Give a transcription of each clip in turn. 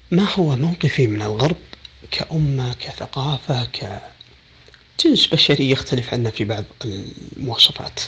ما هو موقفي من الغرب كأمة، كثقافة، كجنس بشري يختلف عنا في بعض المواصفات؟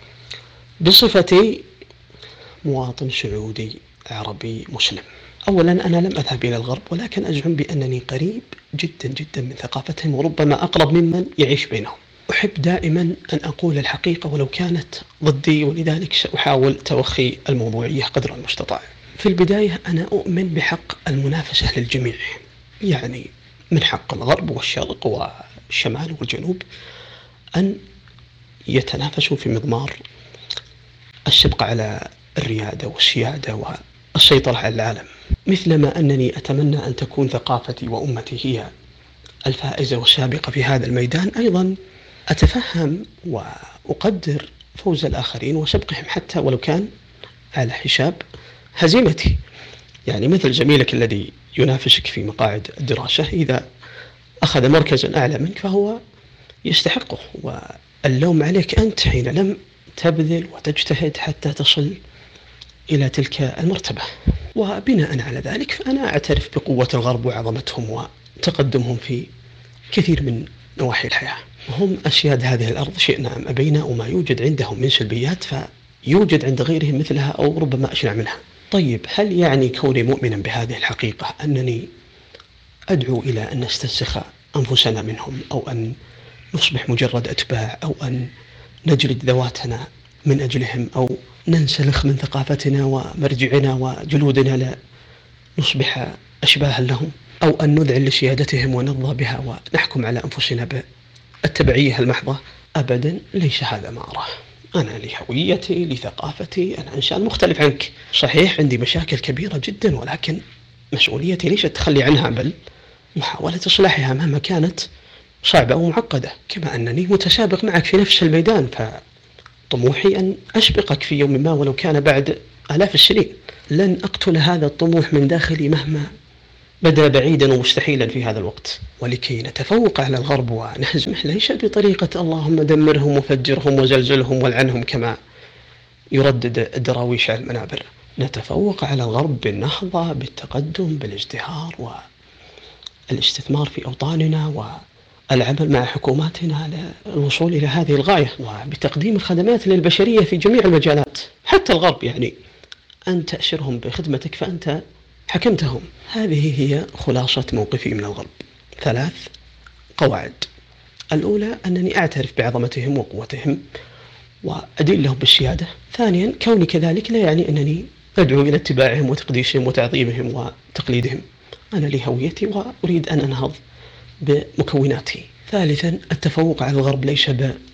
بصفتي مواطن سعودي عربي مسلم، أولا أنا لم أذهب إلى الغرب، ولكن أزعم بأنني قريب جدا جدا من ثقافتهم، وربما أقرب ممن يعيش بينهم. أحب دائما أن أقول الحقيقة ولو كانت ضدي، ولذلك سأحاول توخي الموضوعية قدر المستطاع. في البداية أنا أؤمن بحق المنافسة للجميع، يعني من حق الغرب والشرق والشمال والجنوب أن يتنافسوا في مضمار السبق على الريادة والسيادة والسيطرة على العالم، مثلما أنني أتمنى أن تكون ثقافتي وأمتي هي الفائزة والسابقة في هذا الميدان. أيضا أتفهم وأقدر فوز الآخرين وسبقهم حتى ولو كان على حساب هزيمتي. يعني مثل زميلك الذي ينافسك في مقاعد الدراسة، إذا أخذ مركزا أعلى منك فهو يستحقه، واللوم عليك أنت حين لم تبذل وتجتهد حتى تصل إلى تلك المرتبة. وبناء على ذلك فأنا أعترف بقوة الغرب وعظمتهم وتقدمهم في كثير من نواحي الحياة. هم أسياد هذه الأرض شئنا أم أبينا، وما يوجد عندهم من سلبيات فيوجد عند غيرهم مثلها أو ربما أشنع منها. طيب، هل يعني كوني مؤمنا بهذه الحقيقة أنني أدعو إلى أن نستنسخ أنفسنا منهم، أو أن نصبح مجرد أتباع، أو أن نجلد ذواتنا من أجلهم، أو ننسلخ من ثقافتنا ومرجعنا وجلودنا لنصبح أشباها لهم، أو أن نذعن لسيادتهم ونرضى بها ونحكم على أنفسنا بالتبعية المحضة؟ أبدا، ليس هذا ما أراه. أنا لهويتي، لثقافتي، أنا إنسان مختلف عنك. صحيح عندي مشاكل كبيرة جدا، ولكن مسؤوليتي ليست التخلي عنها، بل محاولة إصلاحها مهما كانت صعبة ومعقدة. كما أنني متسابق معك في نفس الميدان، فطموحي أن أسبقك في يوم ما ولو كان بعد آلاف السنين. لن أقتل هذا الطموح من داخلي مهما بدا بعيدا ومستحيلا في هذا الوقت. ولكي نتفوق على الغرب ونهزمه ليس بطريقة اللهم دمرهم وفجرهم وزلزلهم والعنهم كما يردد الدراويش على المنابر. نتفوق على الغرب بالنهضة، بالتقدم، بالازدهار والاستثمار في أوطاننا، والعمل مع حكوماتنا للوصول إلى هذه الغاية، وبتقديم الخدمات للبشرية في جميع المجالات. حتى الغرب يعني أن تأسرهم بخدمتك فأنت حكمتهم. هذه هي خلاصة موقفي من الغرب. 3 قواعد. الأولى أنني أعترف بعظمتهم وقوتهم وأدين لهم بالسيادة. ثانيا، كوني كذلك لا يعني أنني أدعو إلى اتباعهم وتقديسهم وتعظيمهم وتقليدهم. أنا لي هويتي وأريد أن أنهض بمكوناتي. ثالثا، التفوق على الغرب ليس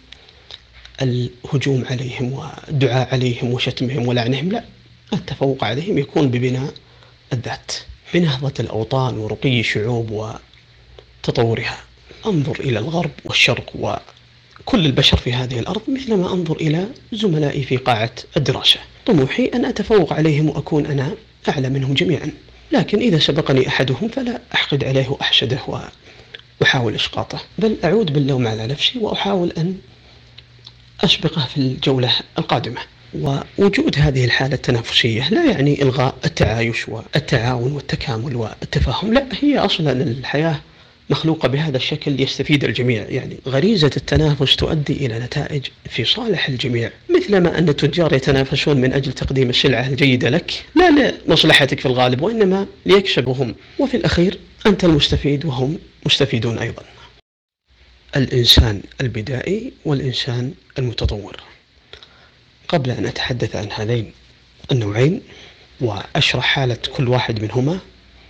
بالهجوم عليهم والدعاء عليهم وشتمهم ولعنهم، لا، التفوق عليهم يكون ببناء الذات، بنهضة الأوطان ورقي الشعوب وتطورها. أنظر إلى الغرب والشرق وكل البشر في هذه الأرض مثلما أنظر إلى زملائي في قاعة الدراسة. طموحي أن أتفوق عليهم وأكون أنا أعلى منهم جميعا، لكن إذا سبقني أحدهم فلا أحقد عليه وأحشده وأحاول إسقاطه، بل أعود باللوم على نفسي وأحاول أن أسبقه في الجولة القادمة. ووجود هذه الحالة التنافسية لا يعني إلغاء التعايش والتعاون والتكامل والتفاهم، لا، هي أصلا الحياة مخلوقة بهذا الشكل ليستفيد الجميع. يعني غريزة التنافس تؤدي إلى نتائج في صالح الجميع، مثلما أن التجار يتنافسون من أجل تقديم السلعة الجيدة لك، لا لمصلحتك في الغالب، وإنما ليكسبوا هم، وفي الأخير أنت المستفيد وهم مستفيدون أيضا. الإنسان البدائي والإنسان المتطور. قبل أن أتحدث عن هذين النوعين وأشرح حالة كل واحد منهما،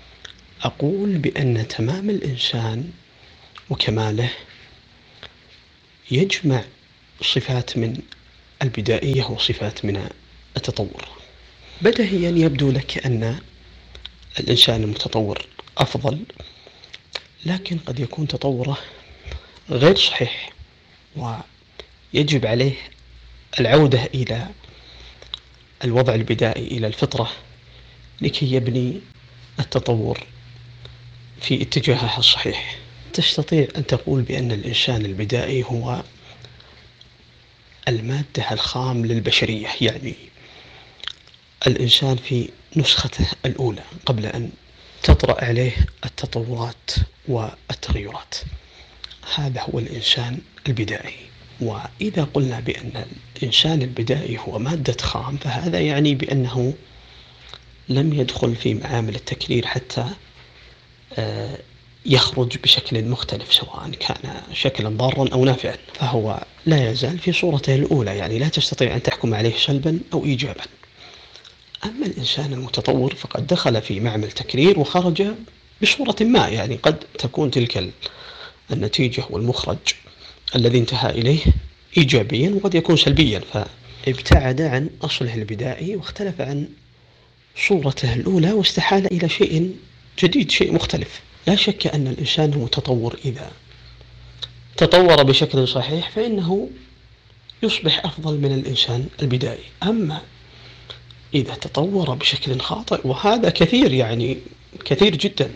أقول بأن تمام الإنسان وكماله يجمع صفات من البدائية وصفات من التطور. بديهيا يبدو لك أن الإنسان المتطور أفضل، لكن قد يكون تطوره غير صحيح، ويجب عليه العودة إلى الوضع البدائي، إلى الفطرة، لكي يبني التطور في اتجاهها الصحيح. تستطيع أن تقول بأن الإنسان البدائي هو المادة الخام للبشرية، يعني الإنسان في نسخته الأولى قبل أن تطرأ عليه التطورات والتغيرات. هذا هو الإنسان البدائي. وإذا قلنا بأن الإنسان البدائي هو مادة خام، فهذا يعني بأنه لم يدخل في معامل التكرير حتى يخرج بشكل مختلف، سواء كان شكلا ضارا أو نافعا، فهو لا يزال في صورته الأولى، يعني لا تستطيع أن تحكم عليه سلبا أو إيجابا. أما الإنسان المتطور فقد دخل في معمل تكرير وخرج بصورة ما، يعني قد تكون تلك النتيجة والمخرج الذي انتهى إليه إيجابيا وقد يكون سلبيا، فابتعد عن أصله البدائي واختلف عن صورته الأولى واستحال إلى شيء جديد، شيء مختلف. لا شك أن الإنسان المتطور إذا تطور بشكل صحيح فإنه يصبح أفضل من الإنسان البدائي. أما إذا تطور بشكل خاطئ، وهذا كثير، يعني كثير جدا،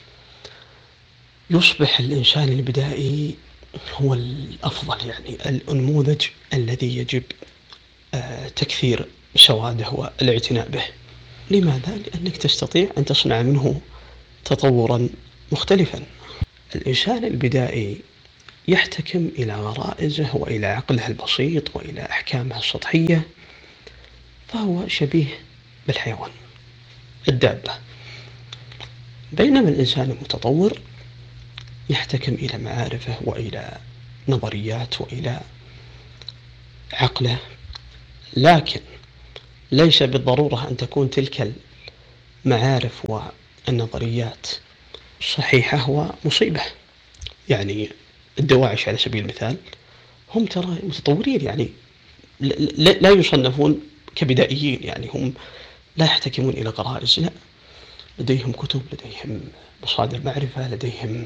يصبح الإنسان البدائي هو الأفضل، يعني النموذج الذي يجب تكثير سواده والاعتناء به. لماذا؟ لأنك تستطيع أن تصنع منه تطورا مختلفا. الإنسان البدائي يحتكم إلى غرائزه وإلى عقله البسيط وإلى أحكامه السطحية، فهو شبيه بالحيوان، الدابة. بينما الإنسان المتطور يحتكم إلى معارفه وإلى نظريات وإلى عقله، لكن ليس بالضرورة أن تكون تلك المعارف والنظريات صحيحة ومصيبة. يعني الدواعش على سبيل المثال هم ترى متطورين، يعني لا يصنفون كبدائيين، يعني هم لا يحتكمون إلى غرائز، لا، لديهم كتب، لديهم مصادر معرفة، لديهم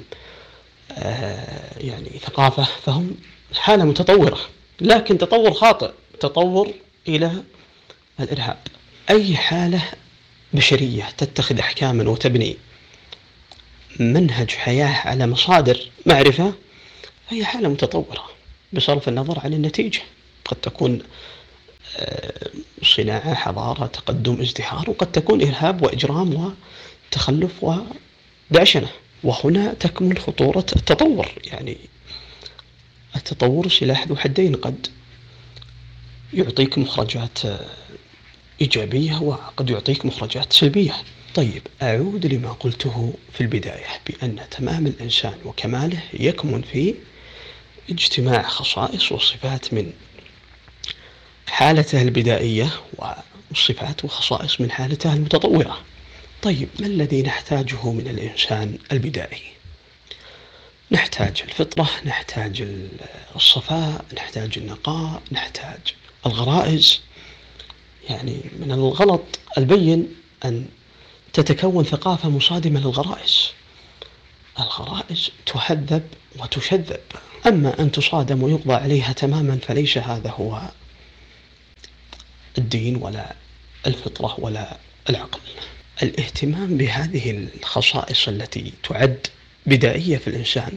يعني ثقافة، فهم حالة متطورة، لكن تطور خاطئ، تطور إلى الإرهاب. أي حالة بشرية تتخذ أحكاما وتبني منهج حياة على مصادر معرفة هي حالة متطورة، بصرف النظر عن النتيجة. قد تكون صناعة، حضارة، تقدم، ازدهار، وقد تكون إرهاب وإجرام وتخلف ودعشنة. وهنا تكمن خطورة التطور، يعني التطور سلاح ذو حدين، قد يعطيك مخرجات إيجابية وقد يعطيك مخرجات سلبية. طيب، أعود لما قلته في البداية بأن تمام الإنسان وكماله يكمن في اجتماع خصائص وصفات من حالته البدائية والصفات وخصائص من حالته المتطورة. طيب، ما الذي نحتاجه من الإنسان البدائي؟ نحتاج الفطرة، نحتاج الصفاء، نحتاج النقاء، نحتاج الغرائز. يعني من الغلط البين أن تتكون ثقافة مصادمة للغرائز. الغرائز تهذب وتشذب، أما أن تصادم ويقضى عليها تماما فليس هذا هو الدين ولا الفطرة ولا العقل. الاهتمام بهذه الخصائص التي تعد بدائية في الإنسان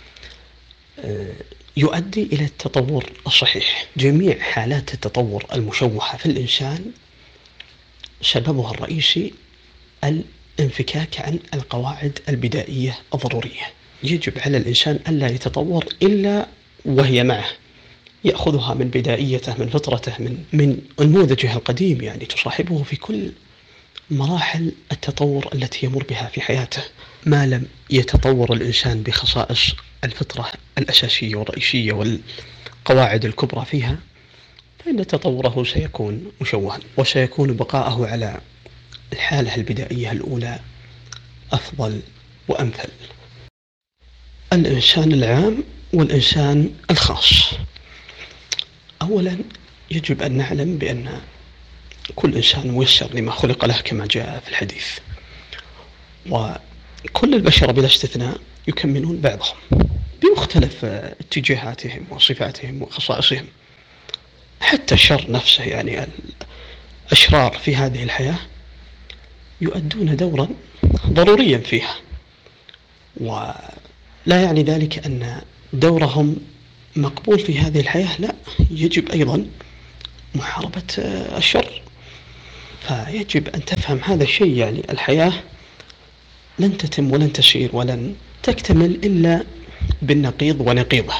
يؤدي إلى التطور الصحيح. جميع حالات التطور المشوهة في الإنسان سببها الرئيسي الانفكاك عن القواعد البدائية الضرورية. يجب على الإنسان ألا يتطور إلا وهي معه، يأخذها من بدائيته، من فطرته، من نموذجه القديم، يعني تصاحبه في كل مراحل التطور التي يمر بها في حياته. ما لم يتطور الإنسان بخصائص الفطرة الأساسية والرئيسية والقواعد الكبرى فيها، فإن تطوره سيكون مشوها، وسيكون بقاءه على الحالة البدائية الأولى أفضل وأمثل. الإنسان العام والإنسان الخاص. أولا يجب أن نعلم بأن كل إنسان ميسر لما خلق له كما جاء في الحديث، وكل البشر بلا استثناء يكملون بعضهم بمختلف اتجاهاتهم وصفاتهم وخصائصهم. حتى الشر نفسه، يعني الأشرار في هذه الحياة يؤدون دورا ضروريا فيها، ولا يعني ذلك أن دورهم مقبول في هذه الحياة، لا، يجب أيضا محاربة الشر. فيجب أن تفهم هذا الشيء، يعني الحياة لن تتم ولن تسير ولن تكتمل إلا بالنقيض ونقيضه.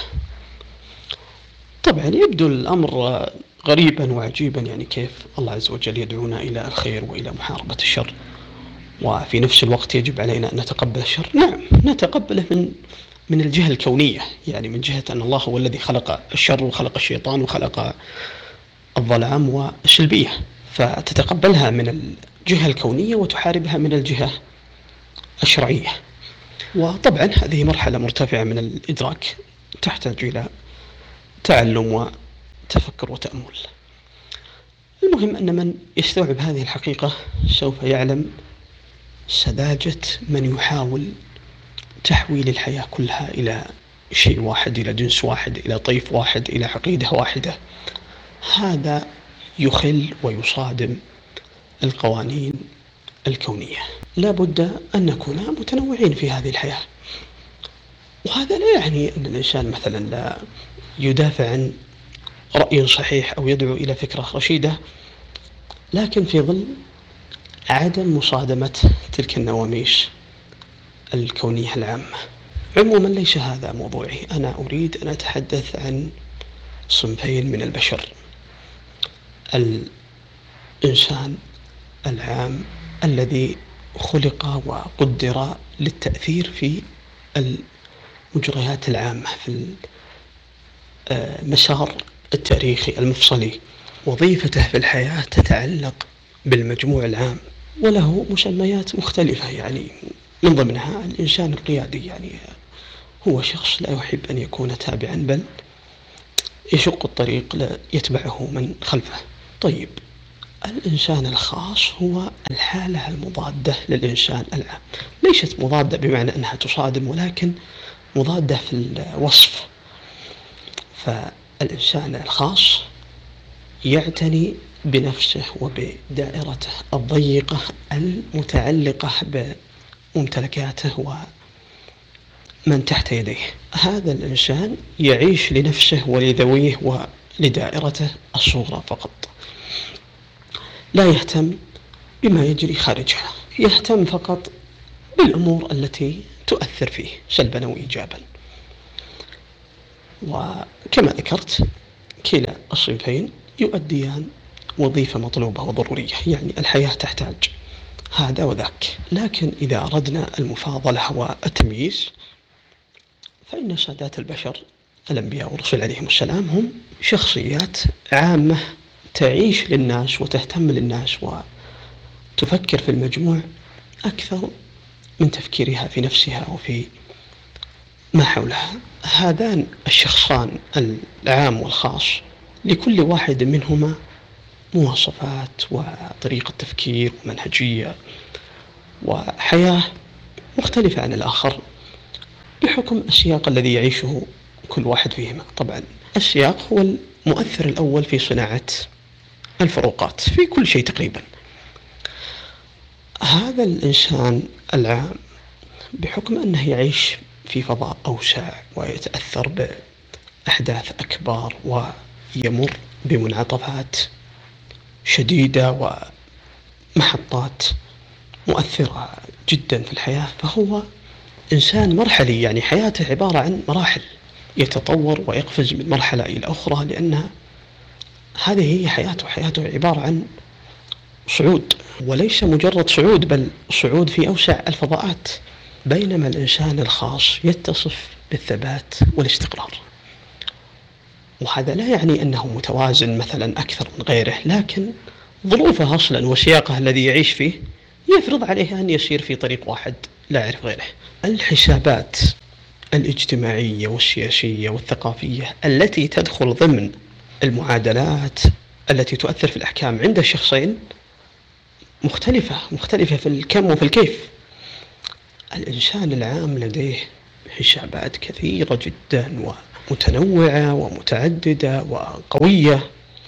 طبعا يبدو الأمر غريبا وعجيبا، يعني كيف الله عز وجل يدعونا إلى الخير وإلى محاربة الشر، وفي نفس الوقت يجب علينا أن نتقبل الشر. نعم نتقبله من الجهة الكونية، يعني من جهة أن الله هو الذي خلق الشر وخلق الشيطان وخلق الظلام والسلبية، فتتقبلها من الجهة الكونية وتحاربها من الجهة الشرعية. وطبعا هذه مرحلة مرتفعة من الإدراك تحتاج إلى تعلم وتفكر وتأمل. المهم أن من يستوعب هذه الحقيقة سوف يعلم سذاجة من يحاول تحويل الحياة كلها إلى شيء واحد، إلى جنس واحد، إلى طيف واحد، إلى عقيدة واحدة. هذا يخل ويصادم القوانين الكونية. لا بد أن نكون متنوعين في هذه الحياة، وهذا لا يعني أن الإنسان مثلا لا يدافع عن رأي صحيح أو يدعو إلى فكرة رشيدة، لكن في ظل عدم مصادمة تلك النواميس الكونية العامة. عموما ليس هذا موضوعي، أنا أريد أن أتحدث عن صنفين من البشر: الإنسان العام الذي خلق وقدر للتأثير في المجريات العامة، في المسار التاريخي المفصلي. وظيفته في الحياة تتعلق بالمجموع العام، وله مسميات مختلفة، يعني من ضمنها الإنسان القيادي، يعني هو شخص لا يحب أن يكون تابعا بل يشق الطريق يتبعه من خلفه. طيب، الإنسان الخاص هو الحالة المضادة للإنسان العام، ليست مضادة بمعنى أنها تصادم، ولكن مضادة في الوصف. فالإنسان الخاص يعتني بنفسه وبدائرته الضيقة المتعلقة بممتلكاته ومن تحت يديه. هذا الإنسان يعيش لنفسه ولذويه ولدائرته الصغرى فقط، لا يهتم بما يجري خارجها، يهتم فقط بالأمور التي تؤثر فيه سلبا أو إيجابا. وكما ذكرت كلا الصنفين يؤديان وظيفة مطلوبة وضرورية، يعني الحياة تحتاج هذا وذاك. لكن إذا أردنا المفاضلة والتمييز فإن سادات البشر الأنبياء والرسل عليهم السلام هم شخصيات عامة تعيش للناس وتهتم للناس وتفكر في المجموع أكثر من تفكيرها في نفسها وفي ما حولها. هذان الشخصان العام والخاص لكل واحد منهما مواصفات وطريقة تفكير ومنهجية وحياة مختلفة عن الآخر بحكم السياق الذي يعيشه كل واحد فيهما. طبعا السياق هو المؤثر الأول في صناعة الفروقات في كل شيء تقريبا. هذا الإنسان العام بحكم أنه يعيش في فضاء أوسع ويتأثر بأحداث أكبر ويمر بمنعطفات شديدة ومحطات مؤثرة جدا في الحياة، فهو إنسان مرحلي، يعني حياته عبارة عن مراحل، يتطور ويقفز من مرحلة إلى أخرى، لأن هذه هي حياته عبارة عن صعود، وليس مجرد صعود بل صعود في أوسع الفضاءات. بينما الإنسان الخاص يتصف بالثبات والاستقرار، وهذا لا يعني أنه متوازن مثلا أكثر من غيره، لكن ظروفه أصلا وسياقه الذي يعيش فيه يفرض عليه أن يسير في طريق واحد لا يعرف غيره. الحسابات الاجتماعية والسياسية والثقافية التي تدخل ضمن المعادلات التي تؤثر في الأحكام عند الشخصين مختلفة في الكم وفي الكيف. الإنسان العام لديه حسابات كثيرة جدا ومتنوعة ومتعددة وقوية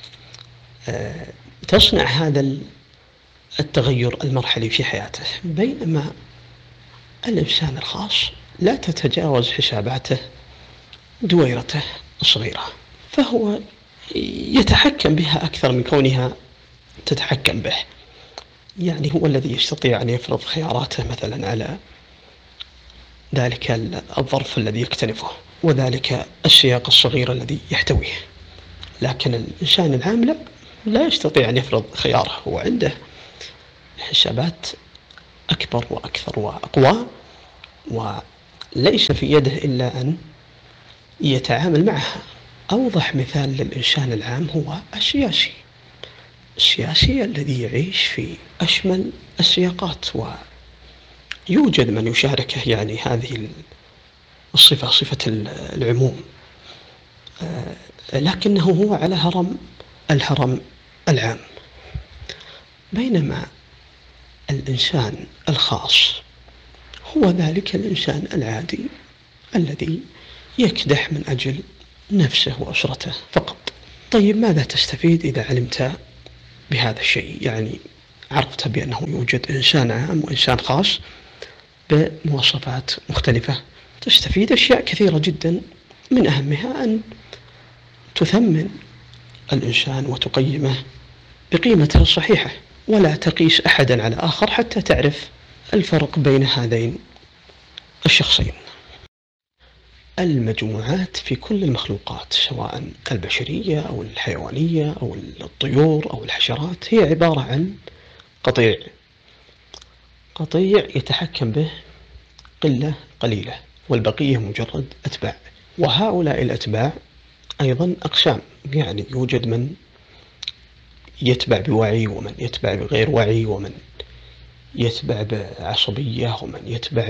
تصنع هذا التغير المرحلي في حياته، بينما الإنسان الخاص لا تتجاوز حساباته دويرته الصغيرة، فهو يتحكم بها أكثر من كونها تتحكم به. يعني هو الذي يستطيع أن يفرض خياراته مثلا على ذلك الظرف الذي يكتنفه، وذلك السياق الصغير الذي يحتويه. لكن الإنسان العام لا يستطيع أن يفرض خياره، هو عنده حسابات أكبر وأكثر وأقوى، وليس في يده إلا أن يتعامل معها. أوضح مثال للإنسان العام هو السياسي الذي يعيش في أشمل السياقات، ويوجد من يشاركه يعني هذه الصفة، صفة العموم، لكنه هو على الهرم العام. بينما الإنسان الخاص هو ذلك الإنسان العادي الذي يكدح من أجل نفسه وأسرته فقط. طيب ماذا تستفيد إذا علمت بهذا الشيء؟ يعني عرفت بأنه يوجد إنسان عام وإنسان خاص بمواصفات مختلفة. تستفيد أشياء كثيرة جدا، من أهمها أن تثمن الإنسان وتقيمه بقيمته الصحيحة، ولا تقيس أحدا على آخر حتى تعرف الفرق بين هذين الشخصين. المجموعات في كل المخلوقات سواء البشرية أو الحيوانية أو الطيور أو الحشرات هي عبارة عن قطيع يتحكم به قلة قليلة، والبقية مجرد أتباع. وهؤلاء الأتباع أيضا أقسام، يعني يوجد من يتبع بوعي، ومن يتبع بغير وعي، ومن يتبع بعصبية، ومن يتبع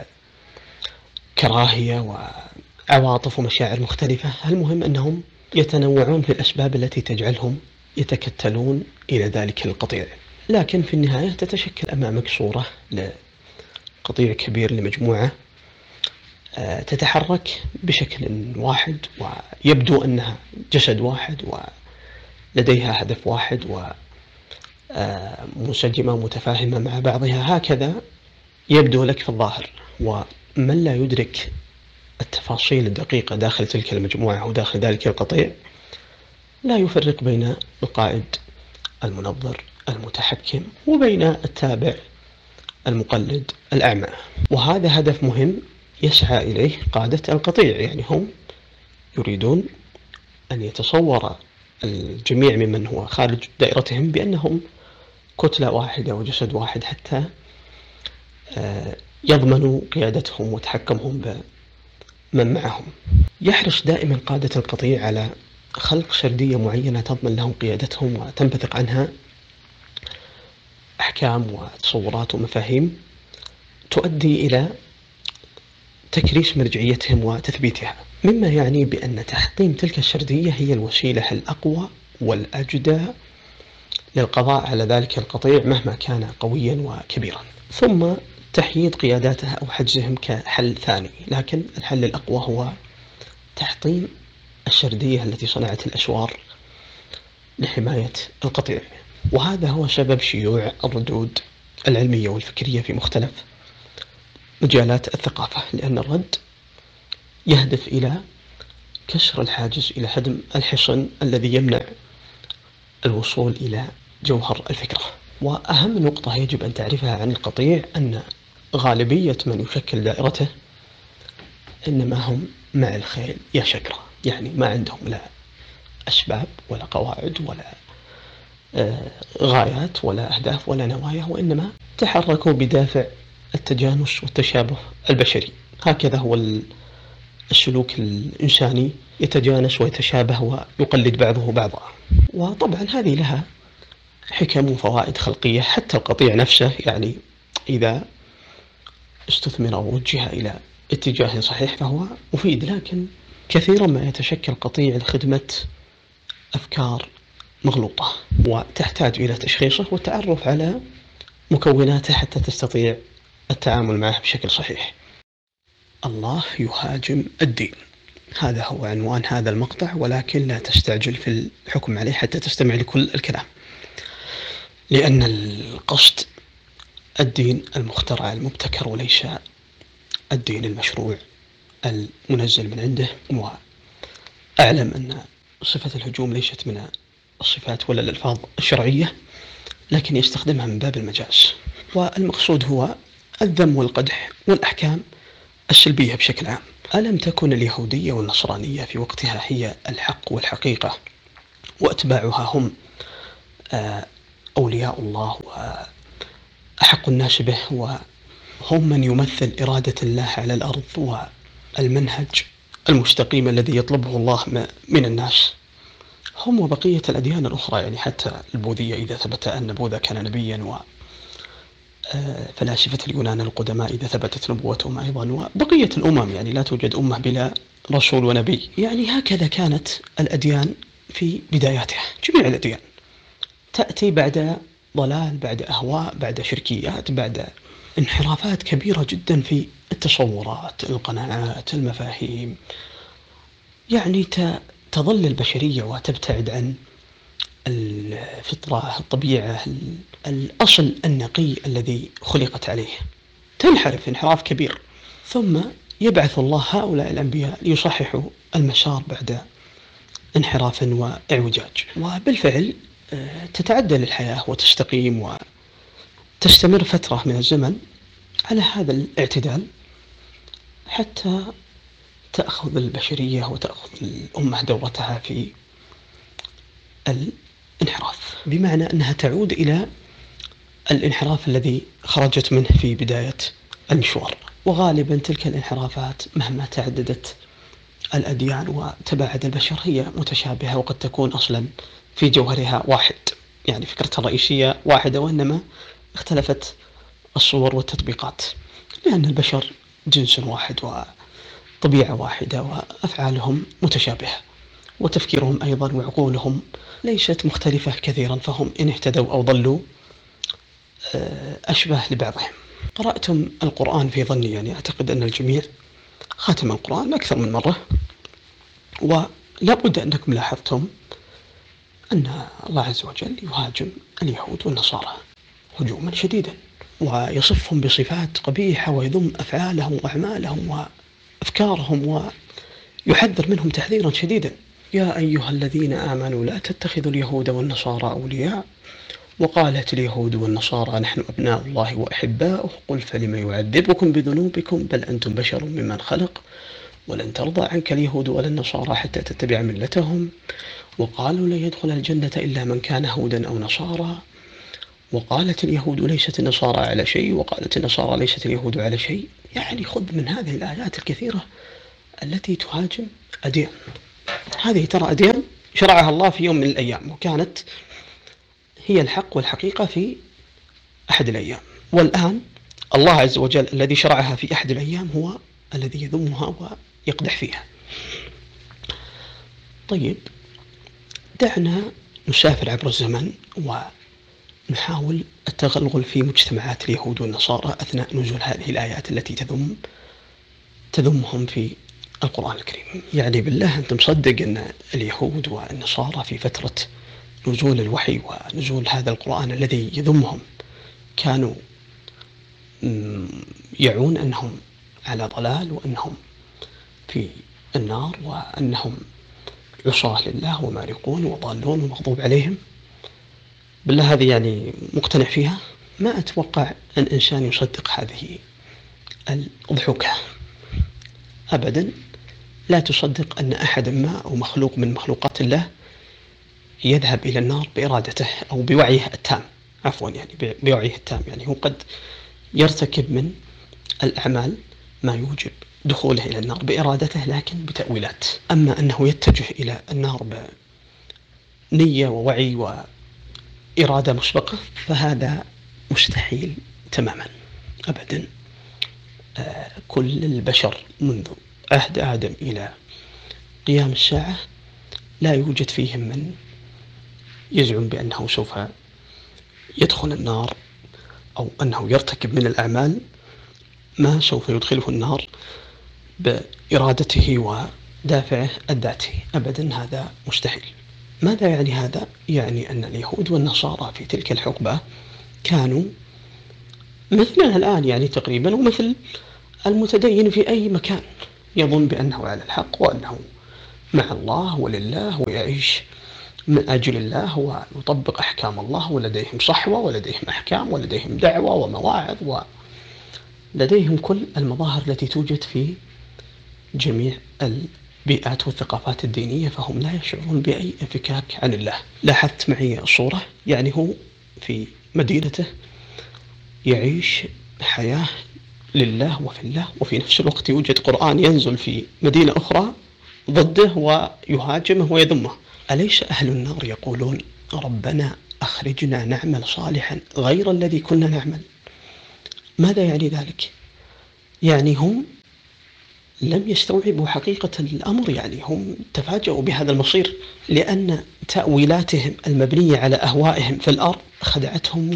بكراهية وعواطف ومشاعر مختلفة. المهم أنهم يتنوعون في الأسباب التي تجعلهم يتكتلون إلى ذلك القطيع، لكن في النهاية تتشكل أمامك صورة لقطيع كبير لمجموعة تتحرك بشكل واحد، ويبدو أنها جسد واحد ولديها هدف واحد ومنسجمة متفاهمة مع بعضها. هكذا يبدو لك في الظاهر، ومن لا يدرك التفاصيل الدقيقة داخل تلك المجموعة أو داخل ذلك القطيع لا يفرق بين القائد المنظر المتحكم وبين التابع المقلد الأعمى. وهذا هدف مهم يسعى إليه قادة القطيع، يعني هم يريدون أن يتصور الجميع ممن هو خارج دائرتهم بأنهم كتلة واحدة وجسد واحد، حتى يضمنوا قيادتهم وتحكمهم بمن معهم. يحرص دائما قادة القطيع على خلق سردية معينة تضمن لهم قيادتهم وتنبثق عنها أحكام وتصورات ومفاهيم تؤدي إلى تكريس مرجعيتهم وتثبيتها، مما يعني بأن تحطيم تلك السردية هي الوسيلة الأقوى والأجدى للقضاء على ذلك القطيع مهما كان قويا وكبيرا، ثم تحييد قياداته أو حجزهم كحل ثاني. لكن الحل الأقوى هو تحطيم السردية التي صنعت الأسوار لحماية القطيع. وهذا هو سبب شيوع الردود العلمية والفكرية في مختلف مجالات الثقافة، لأن الرد يهدف إلى كسر الحاجز، إلى هدم الحصن الذي يمنع الوصول إلى جوهر الفكرة. وأهم نقطة يجب أن تعرفها عن القطيع أن غالبية من يشكل دائرته إنما هم مع الخيل يا شكرا، يعني ما عندهم لا أسباب ولا قواعد ولا غايات ولا أهداف ولا نوايا، وإنما تحركوا بدافع التجانس والتشابه البشري. هكذا هو السلوك الإنساني، يتجانس ويتشابه ويقلد بعضه بعضا. وطبعا هذه لها حكم وفوائد خلقية. حتى القطيع نفسه يعني إذا استثمر ووجه إلى اتجاه صحيح فهو مفيد، لكن كثيرا ما يتشكل قطيع لخدمة أفكار مغلوطة، وتحتاج إلى تشخيصه والتعرف على مكوناته حتى تستطيع التعامل معه بشكل صحيح. الله يهاجم الدين، هذا هو عنوان هذا المقطع، ولكن لا تستعجل في الحكم عليه حتى تستمع لكل الكلام، لأن القصد الدين المخترع المبتكر وليس الدين المشروع المنزل من عنده. وأعلم أن صفة الهجوم ليست من الصفات ولا الألفاظ الشرعية، لكن يستخدمها من باب المجاز، والمقصود هو الذم والقدح والأحكام السلبية بشكل عام. ألم تكن اليهودية والنصرانية في وقتها هي الحق والحقيقة، وأتباعها هم أولياء الله وأحق الناس به، وهم من يمثل إرادة الله على الأرض والمنهج المستقيم الذي يطلبه الله من الناس، هم وبقية الأديان الأخرى. يعني حتى البوذية إذا ثبت أن بوذا كان نبيا، وفلاسفة اليونان القدماء إذا ثبتت نبوتهم أيضا، وبقية الأمم، يعني لا توجد أمة بلا رسول ونبي. يعني هكذا كانت الأديان في بداياتها، جميع الأديان تأتي بعد ضلال، بعد أهواء، بعد شركيات، بعد انحرافات كبيرة جدا في التصورات، القناعات، المفاهيم. يعني تظل البشرية وتبتعد عن الفطرة، الطبيعة، الأصل النقي الذي خلقت عليه، تنحرف انحراف كبير. ثم يبعث الله هؤلاء الأنبياء ليصححوا المسار بعد انحراف وإعوجاج، وبالفعل تتعدل الحياة وتستقيم وتستمر فترة من الزمن على هذا الاعتدال، حتى تأخذ البشرية وتأخذ الأمة دورتها في الانحراف، بمعنى أنها تعود إلى الانحراف الذي خرجت منه في بداية المشوار. وغالبا تلك الانحرافات مهما تعددت الأديان وتباعد البشر هي متشابهة، وقد تكون أصلا في جوهرها واحد، يعني فكرتها الرئيسية واحدة، وإنما اختلفت الصور والتطبيقات، لأن البشر جنس واحد وطبيعة واحدة وأفعالهم متشابهة، وتفكيرهم أيضا وعقولهم ليست مختلفة كثيرا، فهم إن اهتدوا أو ضلوا أشبه لبعضهم. قرأتم القرآن في ظني، يعني أعتقد أن الجميع ختم القرآن أكثر من مرة، ولا بد أنكم لاحظتم أن الله عز وجل يهاجم اليهود والنصارى هجوما شديدا، ويصفهم بصفات قبيحة، ويذم أفعالهم وأعمالهم وأفكارهم، ويحذر منهم تحذيرا شديدا. يا أيها الذين آمنوا لا تتخذوا اليهود والنصارى أولياء، وقالت اليهود والنصارى نحن أبناء الله وأحباؤه، قل فلم يعذبكم بذنوبكم بل أنتم بشر ممن خلق، ولن ترضى عنك اليهود ولا النصارى حتى تتبع ملتهم، وقالوا لن يدخل الجنة إلا من كان هودا أو نصارى، وقالت اليهود ليست النصارى على شيء، وقالت النصارى ليست اليهود على شيء. يعني خذ من هذه الآيات الكثيرة التي تهاجم أديان. هذه ترى أديان شرعها الله في يوم من الأيام، وكانت هي الحق والحقيقة في أحد الأيام، والآن الله عز وجل الذي شرعها في أحد الأيام هو الذي يذمها ويقدح فيها. طيب، دعنا نسافر عبر الزمن ونحاول التغلغل في مجتمعات اليهود والنصارى أثناء نزول هذه الآيات التي تذمهم في القرآن الكريم. يعني بالله أنت مصدق أن اليهود والنصارى في فترة نزول الوحي ونزول هذا القرآن الذي يذمهم كانوا يعون أنهم على ضلال، وأنهم في النار، وأنهم عصاة لله ومارقون وضالون ومغضوب عليهم؟ بالله هذه يعني مقتنع فيها؟ ما أتوقع أن إنسان يصدق هذه الضحوكة أبدا. لا تصدق أن أحد ما أو مخلوق من مخلوقات الله يذهب إلى النار بإرادته أو بوعيه التام، عفوا يعني بوعيه التام. يعني هو قد يرتكب من الأعمال ما يوجب دخوله إلى النار بإرادته، لكن بتأويلات. أما أنه يتجه إلى النار بنية ووعي وإرادة مسبقة فهذا مستحيل تماما أبدا. كل البشر منذ عهد آدم إلى قيام الساعة لا يوجد فيهم من يزعم بأنه سوف يدخل النار، أو أنه يرتكب من الأعمال ما سوف يدخله النار بإرادته ودافعه الذاتي أبدا، هذا مستحيل. ماذا يعني هذا؟ يعني أن اليهود والنصارى في تلك الحقبة كانوا مثلنا الآن يعني تقريبا، ومثل المتدين في أي مكان يظن بأنه على الحق وأنه مع الله ولله ويعيش من أجل الله ويطبق أحكام الله، ولديهم صحوة ولديهم أحكام ولديهم دعوة ومواعظ لديهم كل المظاهر التي توجد في جميع البيئات والثقافات الدينية، فهم لا يشعرون بأي انفكاك عن الله. لاحظت معي الصورة، يعني هو في مدينته يعيش حياة لله وفي الله، وفي نفس الوقت يوجد قرآن ينزل في مدينة أخرى ضده ويهاجمه ويذمه. أليس أهل النار يقولون ربنا أخرجنا نعمل صالحا غير الذي كنا نعمل؟ ماذا يعني ذلك؟ يعني هم لم يستوعبوا حقيقة الأمر، يعني هم تفاجؤوا بهذا المصير، لأن تأويلاتهم المبنية على أهوائهم في الأرض خدعتهم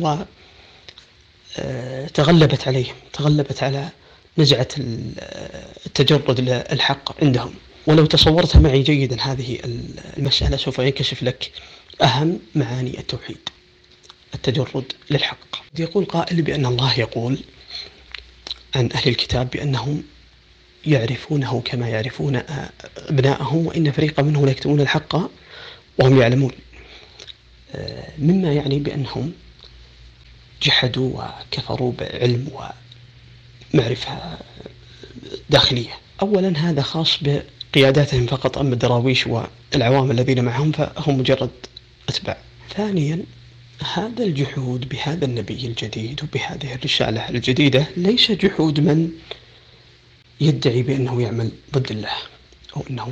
وتغلبت عليهم، تغلبت على نزعة التجرد للحق عندهم. ولو تصورت معي جيدا هذه المسألة سوف ينكشف لك أهم معاني التوحيد، التجرد للحق. يقول قائل بأن الله يقول عن أهل الكتاب بأنهم يعرفونه كما يعرفون أبناءهم، وإن فريقا منهم يكتمون الحق وهم يعلمون، مما يعني بأنهم جحدوا وكفروا بعلم ومعرفة داخلية. أولا هذا خاص بقياداتهم فقط، أما الدراويش والعوام الذين معهم فهم مجرد أتباع. ثانيا هذا الجحود بهذا النبي الجديد وبهذه الرسالة الجديدة ليس جحود من يدعي بأنه يعمل ضد الله، أو أنه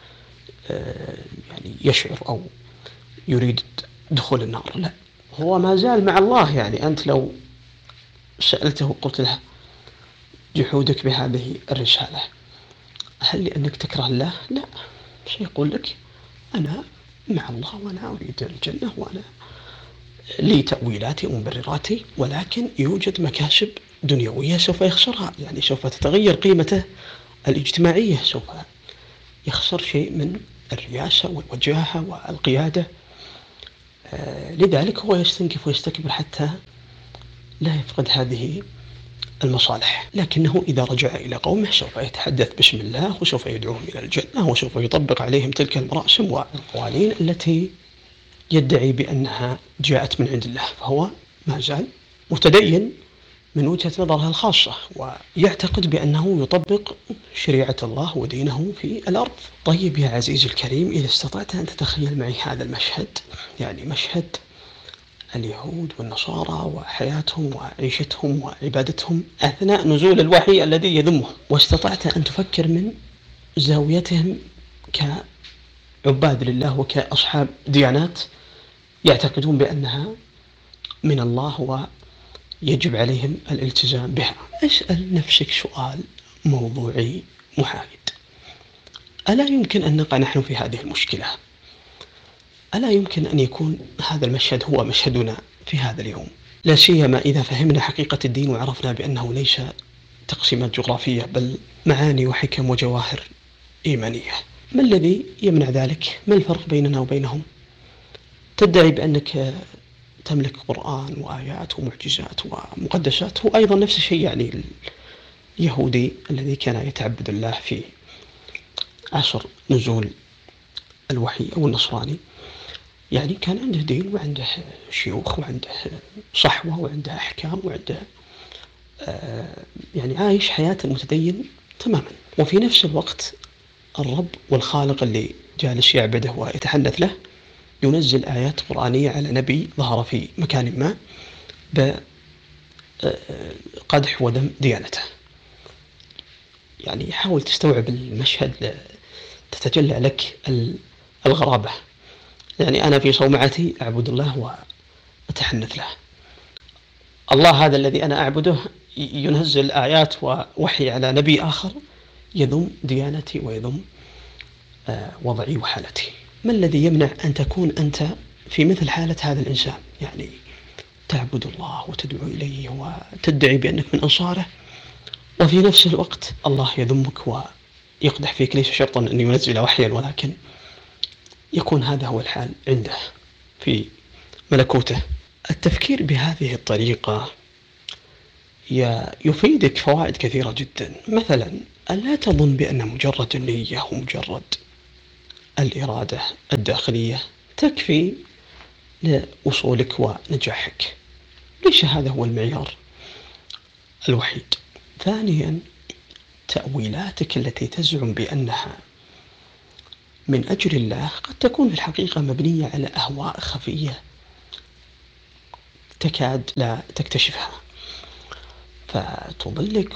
يعني يشعر أو يريد دخول النار، لا، هو ما زال مع الله. يعني أنت لو سألته قلت له جحودك بهذه الرسالة هل لأنك تكره الله؟ لا، سيقول لك أنا مع الله وأنا أريد الجنة وأنا لي تأويلاتي ومبرراتي، ولكن يوجد مكاسب دنيوية سوف يخسرها، يعني سوف تتغير قيمته الاجتماعية، سوف يخسر شيء من الرياسة والوجاهة والقيادة. لذلك هو يستنكف ويستكبر حتى لا يفقد هذه المصالح. لكنه إذا رجع إلى قومه سوف يتحدث باسم الله وسوف يدعوهم إلى الجنة وسوف يطبق عليهم تلك المراسم والقوانين التي يدعي بأنها جاءت من عند الله، فهو ما زال متدين من وجهة نظرها الخاصة، ويعتقد بأنه يطبق شريعة الله ودينه في الأرض. طيب يا عزيزي الكريم، إذا استطعت أن تتخيل معي هذا المشهد، يعني مشهد اليهود والنصارى وحياتهم وعيشتهم وعبادتهم أثناء نزول الوحي الذي يذمهم، واستطعت أن تفكر من زاويتهم كعباد لله وكأصحاب ديانات يعتقدون بأنها من الله ويجب عليهم الالتزام بها، اسأل نفسك سؤال موضوعي محايد: ألا يمكن أن نقع نحن في هذه المشكلة؟ ألا يمكن أن يكون هذا المشهد هو مشهدنا في هذا اليوم؟ لا سيما إذا فهمنا حقيقة الدين وعرفنا بأنه ليس تقسيمات جغرافية، بل معاني وحكم وجواهر إيمانية. ما الذي يمنع ذلك؟ ما الفرق بيننا وبينهم؟ تدعي بأنك تملك قرآن وآيات ومعجزات ومقدسات، وأيضا نفس الشيء يعني اليهودي الذي كان يتعبد الله في عصر نزول الوحي، أو النصراني يعني كان عنده دين وعنده شيوخ وعنده صحوة وعنده أحكام وعنده يعني عايش حياة المتدين تماما. وفي نفس الوقت الرب والخالق اللي جالس يعبده ويتحدث له ينزل آيات قرآنية على نبي ظهر في مكان ما بقدح وذم ديانته. يعني حاول تستوعب المشهد، تتجلى لك الغرابة. يعني أنا في صومعتي أعبد الله وأتحنث له، الله هذا الذي أنا أعبده ينزل آيات ووحي على نبي آخر يذم ديانتي ويذم وضعي وحالتي. ما الذي يمنع أن تكون أنت في مثل حالة هذا الإنسان؟ يعني تعبد الله وتدعو إليه وتدعي بأنك من أنصاره، وفي نفس الوقت الله يذمك ويقدح فيك. ليس شرطا أن ينزل وحيا، ولكن يكون هذا هو الحال عنده في ملكوته. التفكير بهذه الطريقة يفيدك فوائد كثيرة جدا. مثلا ألا تظن بأن مجرد النية ومجرد الإرادة الداخلية تكفي لوصولك ونجاحك. ليس هذا هو المعيار الوحيد. ثانيا، تأويلاتك التي تزعم بأنها من أجل الله قد تكون في الحقيقة مبنية على أهواء خفية تكاد لا تكتشفها، فتضلك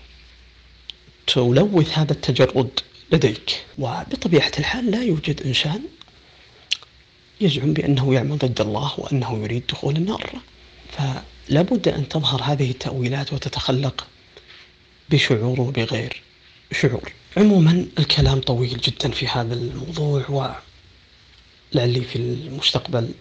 وتلوث هذا التجرد لديك. وبطبيعة الحال لا يوجد إنسان يزعم بأنه يعمل ضد الله وأنه يريد دخول النار، فلا بد أن تظهر هذه التأويلات وتتخلق بشعور وبغير شعور. عموما الكلام طويل جدا في هذا الموضوع، ولعلي في المستقبل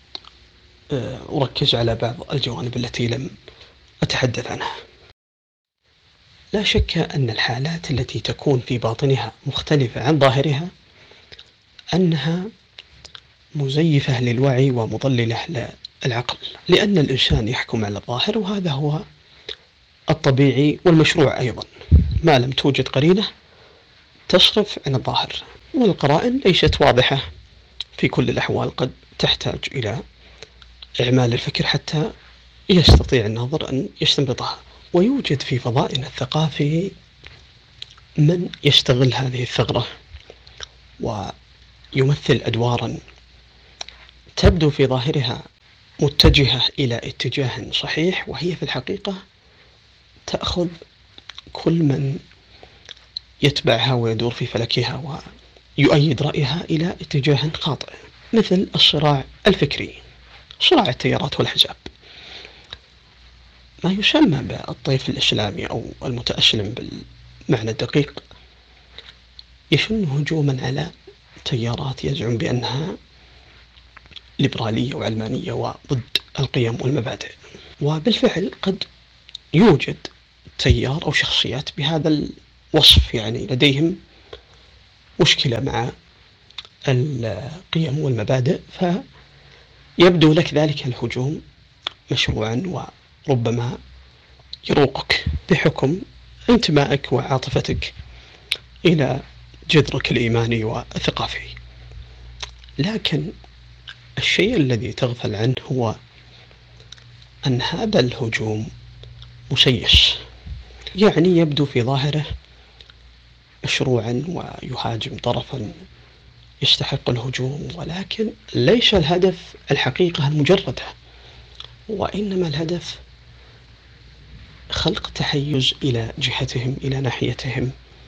أركز على بعض الجوانب التي لم أتحدث عنها. لا شك أن الحالات التي تكون في باطنها مختلفة عن ظاهرها أنها مزيفة للوعي ومضللة للعقل، لأن الإنسان يحكم على الظاهر، وهذا هو الطبيعي والمشروع أيضا ما لم توجد قرينة تصرف عن الظاهر، والقرائن ليست واضحة في كل الأحوال، قد تحتاج إلى إعمال الفكر حتى يستطيع الناظر أن يستنبطها. ويوجد في فضائنا الثقافي من يستغل هذه الثغرة ويمثل أدوارا تبدو في ظاهرها متجهة إلى اتجاه صحيح، وهي في الحقيقة تأخذ كل من يتبعها ويدور في فلكها ويؤيد رأيها إلى اتجاه خاطئ، مثل الصراع الفكري، صراع التيارات والأحزاب، ما يسمى بالطيف الإسلامي أو المتأسلم بالمعنى الدقيق، يشن هجوما على تيارات يزعم بأنها ليبرالية وعلمانية وضد القيم والمبادئ. وبالفعل قد يوجد تيار أو شخصيات بهذا الوصف، يعني لديهم مشكلة مع القيم والمبادئ، فيبدو لك ذلك الهجوم مشروعا، وربما يروقك بحكم انتمائك وعاطفتك إلى جذرك الإيماني والثقافي. لكن الشيء الذي تغفل عنه هو أن هذا الهجوم مسيس، يعني يبدو في ظاهره مشروعا ويهاجم طرفا يستحق الهجوم، ولكن ليس الهدف الحقيقة المجردة، وإنما الهدف خلق تحيز إلى جهتهم، إلى ناحيتهم،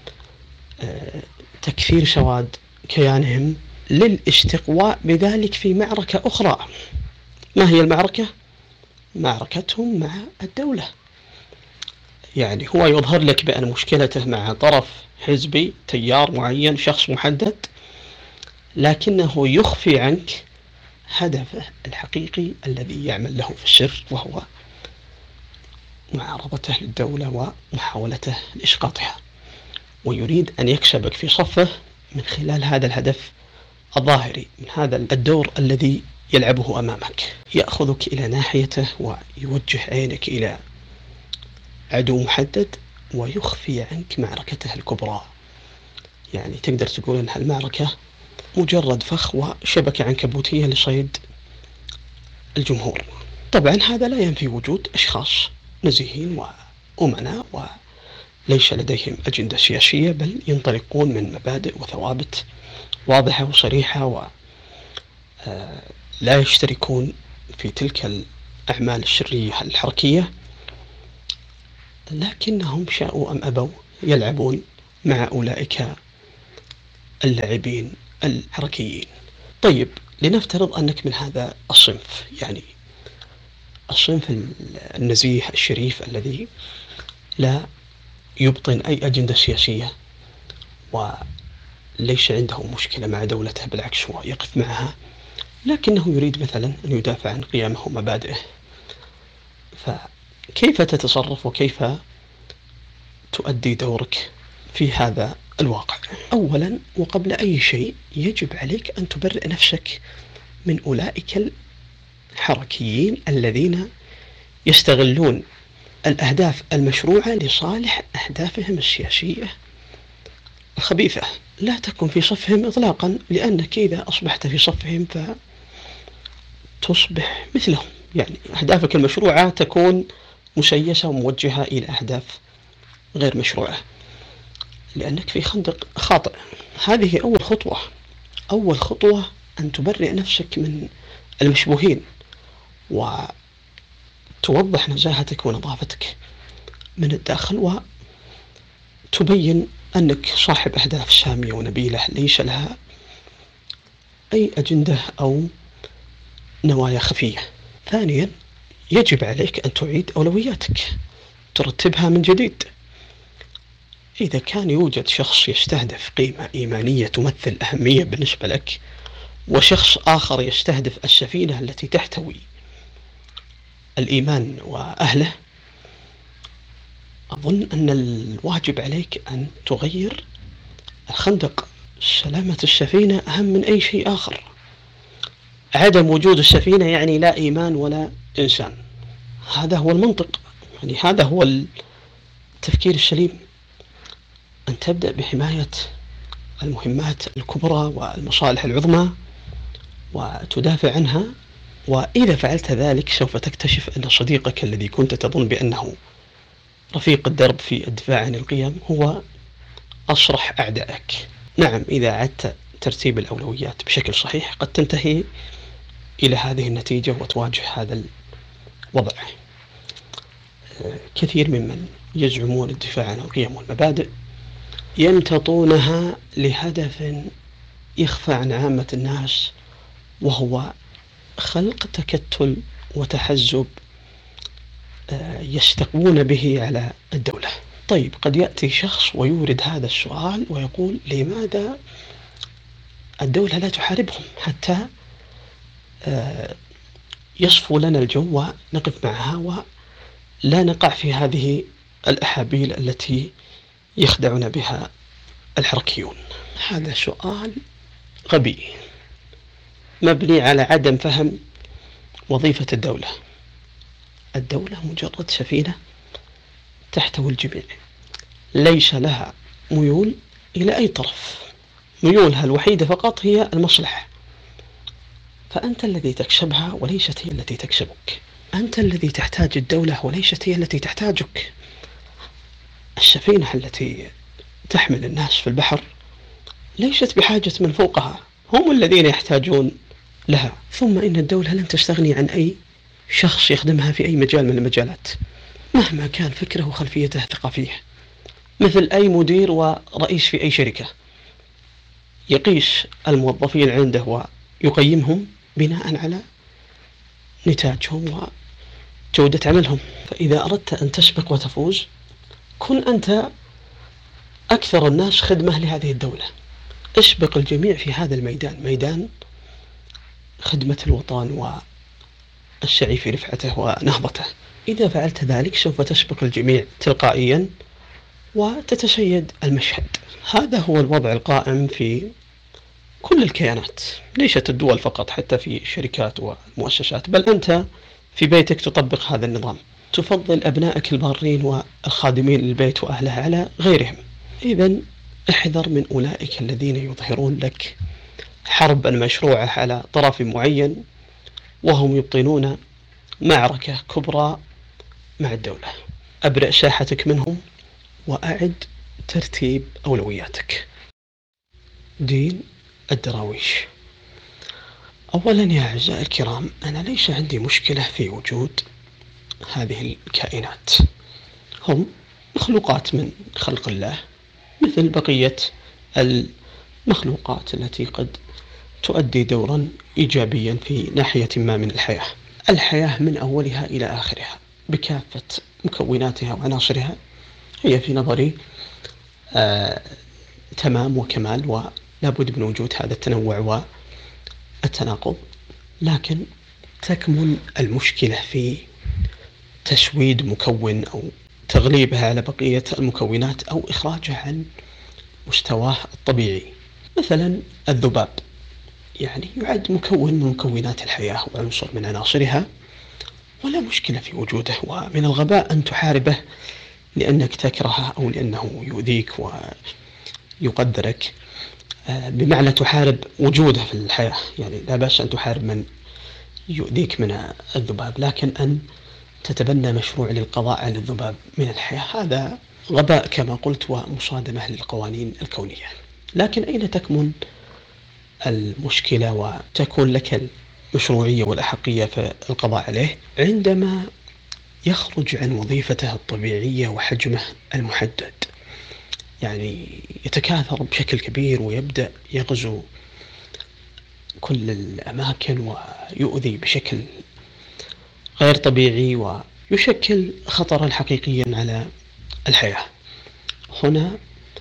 تكثير سواد كيانهم للاستقواء بذلك في معركة أخرى. ما هي المعركة؟ معركتهم مع الدولة. يعني هو يظهر لك بأن مشكلته مع طرف حزبي، تيار معين، شخص محدد، لكنه يخفي عنك هدفه الحقيقي الذي يعمل له في السر، وهو معارضته للدولة ومحاولته لإسقاطها، ويريد أن يكسبك في صفه من خلال هذا الهدف الظاهري، من هذا الدور الذي يلعبه أمامك. يأخذك إلى ناحيته ويوجه عينك إلى عدو محدد، ويخفي عنك معركته الكبرى. يعني تقدر تقول أن هالمعركة مجرد فخ وشبكة عنكبوتية لصيد الجمهور. طبعا هذا لا ينفي وجود أشخاص نزيهين وأمناء وليس لديهم أجندة سياسية، بل ينطلقون من مبادئ وثوابت واضحة وصريحة، ولا يشتركون في تلك الأعمال الشرية الحركية، لكنهم شاءوا أم أبوا يلعبون مع أولئك اللاعبين الحركيين. طيب، لنفترض أنك من هذا الصنف، يعني الصنف النزيه الشريف الذي لا يبطن أي أجندة سياسية وليس عنده مشكلة مع دولته، بالعكس هو يقف معها، لكنه يريد مثلا أن يدافع عن قيمه ومبادئه. فكيف تتصرف وكيف تؤدي دورك في هذا الواقع؟ أولا وقبل أي شيء يجب عليك أن تبرئ نفسك من أولئك الحركيين الذين يستغلون الأهداف المشروعة لصالح أهدافهم السياسية الخبيثة. لا تكن في صفهم إطلاقا، لأنك إذا أصبحت في صفهم فتصبح مثلهم. يعني أهدافك المشروعة تكون مسيسة وموجهة إلى أهداف غير مشروعة، لأنك في خندق خاطئ. هذه أول خطوة. أول خطوة أن تبرئ نفسك من المشبوهين، وتوضح نزاهتك ونظافتك من الداخل، وتبين أنك صاحب أهداف سامية ونبيلة ليس لها أي أجندة أو نوايا خفية. ثانيا، يجب عليك أن تعيد أولوياتك، ترتبها من جديد. إذا كان يوجد شخص يستهدف قيمة إيمانية تمثل أهمية بالنسبة لك، وشخص آخر يستهدف السفينة التي تحتوي الإيمان وأهله، أظن أن الواجب عليك أن تغير الخندق. سلامة السفينة أهم من أي شيء آخر. عدم وجود السفينة يعني لا إيمان ولا إنسان. هذا هو المنطق، يعني هذا هو التفكير السليم. أن تبدأ بحماية المهمات الكبرى والمصالح العظمى وتدافع عنها. وإذا فعلت ذلك سوف تكتشف أن صديقك الذي كنت تظن بأنه رفيق الدرب في الدفاع عن القيم هو أصرح أعدائك. نعم، إذا عدت ترتيب الأولويات بشكل صحيح قد تنتهي إلى هذه النتيجة وتواجه هذا الوضع. كثير ممن يزعمون الدفاع عن القيم والمبادئ يمتطونها لهدف يخفى عن عامة الناس، وهو خلق تكتل وتحزب يستقوون به على الدولة. طيب، قد يأتي شخص ويورد هذا السؤال ويقول: لماذا الدولة لا تحاربهم حتى يصفو لنا الجو ونقف معها ولا نقع في هذه الأحابيل التي يخدعنا بها الحركيون؟ هذا سؤال غبي مبني على عدم فهم وظيفة الدولة. الدولة مجرد سفينة تحتوي الجميع، ليس لها ميول إلى أي طرف. ميولها الوحيدة فقط هي المصلحة. فأنت الذي تكسبها وليست هي التي تكسبك. أنت الذي تحتاج الدولة وليست هي التي تحتاجك. السفينة التي تحمل الناس في البحر ليست بحاجة من فوقها، هم الذين يحتاجون لها. ثم إن الدولة لن تستغني عن أي شخص يخدمها في أي مجال من المجالات مهما كان فكره وخلفيته الثقافية، مثل أي مدير ورئيس في أي شركة يقيس الموظفين عنده ويقيمهم بناء على نتاجهم وجودة عملهم. فإذا أردت أن تسبق وتفوز كن أنت أكثر الناس خدمة لهذه الدولة. اسبق الجميع في هذا الميدان، ميدان خدمة الوطن والسعي في رفعته ونهضته. إذا فعلت ذلك سوف تسبق الجميع تلقائيا وتتسيد المشهد. هذا هو الوضع القائم في كل الكيانات، ليست الدول فقط، حتى في الشركات والمؤسسات. بل أنت في بيتك تطبق هذا النظام، تفضل أبنائك البارين والخادمين للبيت وأهله على غيرهم. إذن احذر من أولئك الذين يظهرون لك حربا مشروعة على طرف معين وهم يبطنون معركة كبرى مع الدولة. أبرئ ساحتك منهم وأعد ترتيب أولوياتك. دين الدراويش. أولا يا أعزائي الكرام، أنا ليس عندي مشكلة في وجود هذه الكائنات، هم مخلوقات من خلق الله مثل بقية المخلوقات التي قد تؤدي دورا إيجابيا في ناحية ما من الحياة. الحياة من أولها إلى آخرها بكافة مكوناتها وعناصرها هي في نظري تمام وكمال، ولا بد من وجود هذا التنوع والتناقض. لكن تكمن المشكلة في تسويد مكون أو تغليبها على بقية المكونات أو إخراجها عن مستواه الطبيعي. مثلا الذباب يعني يعد مكون من مكونات الحياة وعنصر من عناصرها، ولا مشكلة في وجوده، ومن الغباء أن تحاربه لأنك تكرهه أو لأنه يؤذيك ويقدرك، بمعنى تحارب وجوده في الحياة. يعني لا بأس أن تحارب من يؤذيك من الذباب، لكن أن تتبنى مشروع للقضاء على الذباب من الحياة هذا غباء كما قلت ومصادمة للقوانين الكونية. لكن أين تكمن المشكلة وتكون لك المشروعية والأحقية في القضاء عليه؟ عندما يخرج عن وظيفته الطبيعية وحجمه المحدد، يعني يتكاثر بشكل كبير ويبدأ يغزو كل الأماكن ويؤذي بشكل غير طبيعي ويشكل خطرا حقيقيا على الحياة. هنا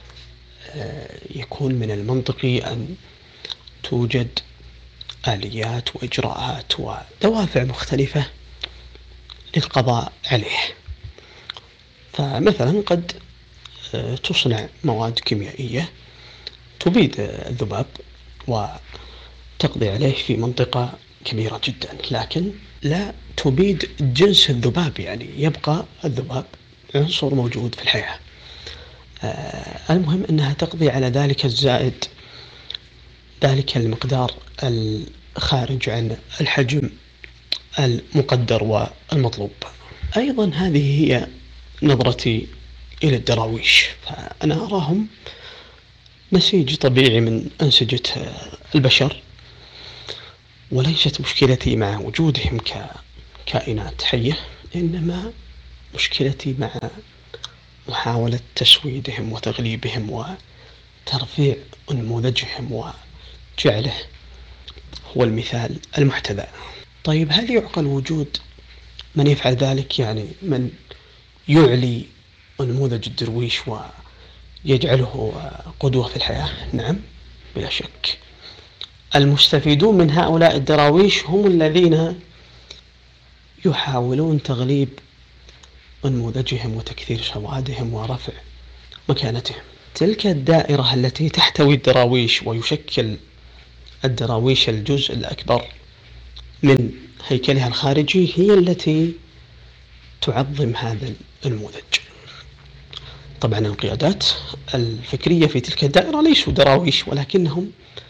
يكون من المنطقي أن توجد آليات وإجراءات ودوافع مختلفة للقضاء عليه. فمثلا قد تصنع مواد كيميائية تبيد الذباب وتقضي عليه في منطقة كبيرة جدا، لكن لا تبيد جنس الذباب، يعني يبقى الذباب عنصر موجود في الحياة. المهم أنها تقضي على ذلك الزائد، ذلك المقدار الخارج عن الحجم المقدر والمطلوب. أيضا هذه هي نظرتي إلى الدراويش، فأنا أراهم نسيج طبيعي من أنسجة البشر، وليست مشكلتي مع وجودهم ككائنات حية، إنما مشكلتي مع محاولة تسويدهم وتغليبهم وترفيع نموذجهم وجعله هو المثال المحتذى. طيب هل يعقل وجود من يفعل ذلك؟ يعني من يعلي نموذج الدرويش ويجعله قدوة في الحياة؟ نعم بلا شك. المستفيدون من هؤلاء الدراويش هم الذين يحاولون تغليب نموذجهم وتكثير سوادهم ورفع مكانتهم. تلك الدائرة التي تحتوي الدراويش ويشكل الدراويش الجزء الأكبر من هيكلها الخارجي هي التي تعظم هذا النموذج. طبعا القيادات الفكرية في تلك الدائرة ليسوا دراويش، ولكنهم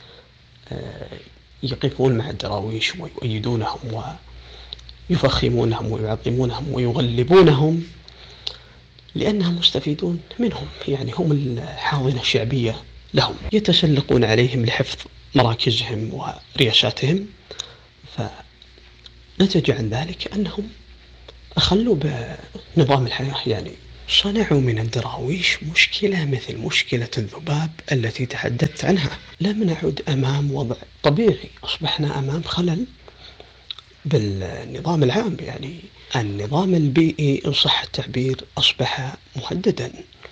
يقفون مع الدراويش ويؤيدونهم ويفخمونهم ويعظمونهم ويغلبونهم لأنهم مستفيدون منهم، يعني هم الحاضنة الشعبية لهم، يتسلقون عليهم لحفظ مراكزهم ورياساتهم. فنتج عن ذلك أنهم أخلوا بنظام الحياة، يعني صنعوا من الدراويش مشكلة مثل مشكلة الذباب التي تحدثت عنها. لم نعد أمام وضع طبيعي، أصبحنا أمام خلل بالنظام العام، يعني النظام البيئي إن صح التعبير أصبح مهددا،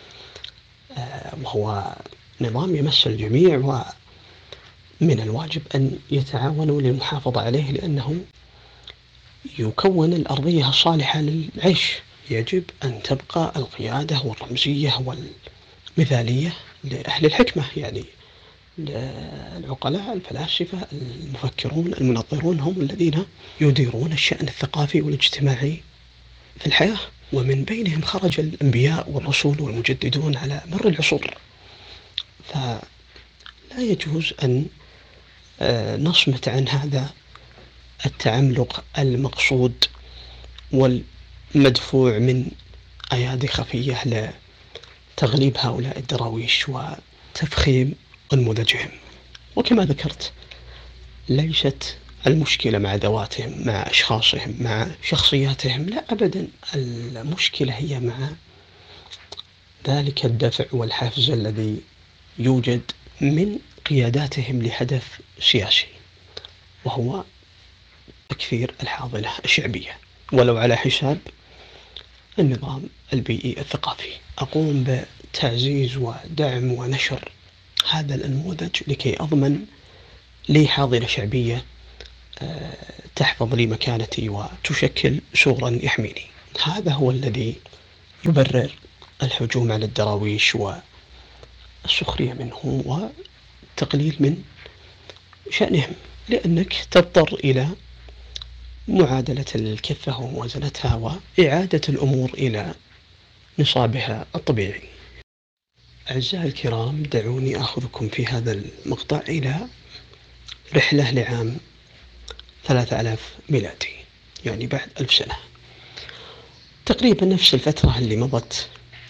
وهو نظام يمس الجميع، ومن الواجب أن يتعاونوا للمحافظة عليه لأنه يكون الأرضية الصالحة للعيش. يجب أن تبقى القيادة والرمزية والمثالية لأهل الحكمة، يعني العقلاء الفلاسفة المفكرون المنظرون هم الذين يديرون الشأن الثقافي والاجتماعي في الحياة، ومن بينهم خرج الأنبياء والرسل والمجددون على مر العصور. فلا يجوز أن نصمت عن هذا التعملق المقصود والمدفوع من أيادي خفية لتغليب هؤلاء الدراويش وتفخيم نموذجهم. وكما ذكرت ليست المشكلة مع ذواتهم، مع أشخاصهم، مع شخصياتهم، لا أبدا، المشكلة هي مع ذلك الدفع والحافز الذي يوجد من قياداتهم لهدف سياسي، وهو تكثير الحاضنة الشعبية ولو على حساب النظام البيئي الثقافي. أقوم بتعزيز ودعم ونشر هذا النموذج لكي أضمن لي حاضنة شعبية تحفظ لي مكانتي وتشكل سورا يحميني. هذا هو الذي يبرر الهجوم على الدراويش والسخرية منهم وتقليل من شأنهم، لأنك تضطر إلى معادلة الكفة وموازنتها وإعادة الأمور إلى نصابها الطبيعي. أعزائي الكرام، دعوني أخذكم في هذا المقطع إلى رحلة لعام 3000 ميلادي، يعني بعد 1000 سنة، تقريبا نفس الفترة اللي مضت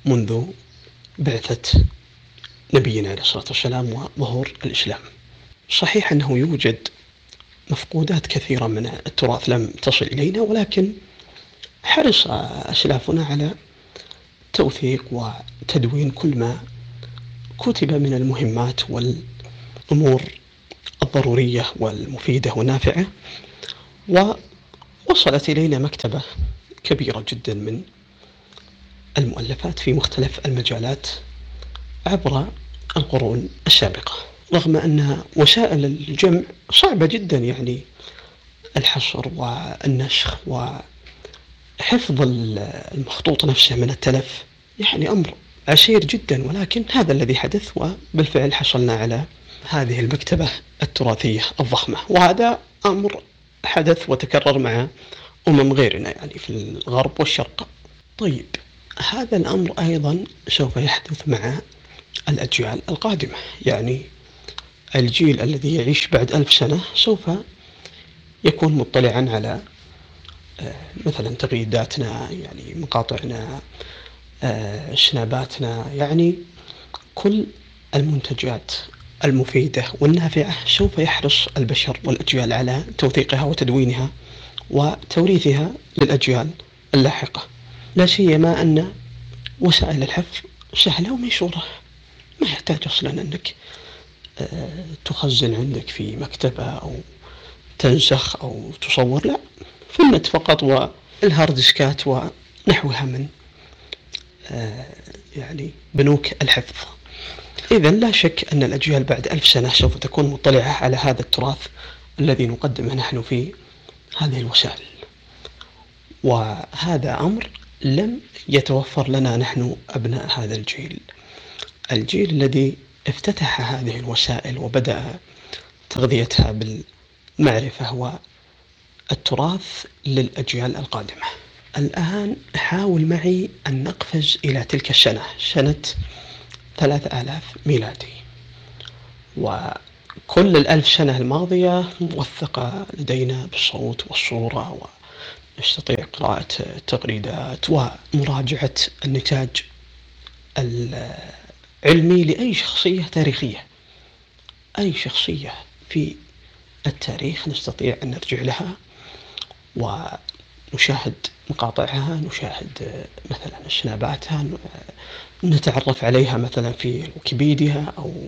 منذ بعثة نبينا عليه الصلاة والسلام وظهور الإسلام. صحيح أنه يوجد مفقودات كثيرة من التراث لم تصل إلينا، ولكن حرص أسلافنا على توثيق وتدوين كل ما كتب من المهمات والأمور الضرورية والمفيدة والنافعة، ووصلت إلينا مكتبة كبيرة جدا من المؤلفات في مختلف المجالات عبر القرون السابقة، رغم أن وسائل الجمع صعبة جدا، يعني الحصر والنسخ وحفظ المخطوط نفسه من التلف يعني أمر عسير جدا، ولكن هذا الذي حدث، وبالفعل حصلنا على هذه المكتبة التراثية الضخمة. وهذا أمر حدث وتكرر مع غيرنا يعني في الغرب والشرق. طيب، هذا الأمر أيضا سوف يحدث مع الأجيال القادمة، يعني الجيل الذي يعيش بعد 1000 سنة سوف يكون مطلعا على مثلا تغريداتنا، يعني مقاطعنا، شناباتنا، يعني كل المنتجات المفيدة والنافعة سوف يحرص البشر والأجيال على توثيقها وتدوينها وتوريثها للأجيال اللاحقة، لا سيما أن وسائل الحفظ سهلة وميسورة، ما يحتاج أصلا أنك تخزن عندك في مكتبة أو تنسخ أو تصور، لا، في النت فقط والهارد ديسكات ونحوها من يعني بنوك الحفظ. إذن لا شك أن الأجيال بعد 1000 سنة سوف تكون مطلعة على هذا التراث الذي نقدمه نحن في هذه الوسائل، وهذا أمر لم يتوفر لنا نحن أبناء هذا الجيل الذي افتتح هذه الوسائل وبدأ تغذيتها بالمعرفة والتراث للأجيال القادمة. الآن حاول معي أن نقفز إلى تلك السنة، سنة 3000 ميلادي، وكل 1000 سنة الماضية موثقة لدينا بالصوت والصورة، ونستطيع قراءة التغريدات ومراجعة النتاج العلمي لأي شخصية تاريخية. أي شخصية في التاريخ نستطيع أن نرجع لها ونشاهد مقاطعها، نشاهد مثلا شناباتها، نتعرف عليها مثلا في ويكيبيديا، أو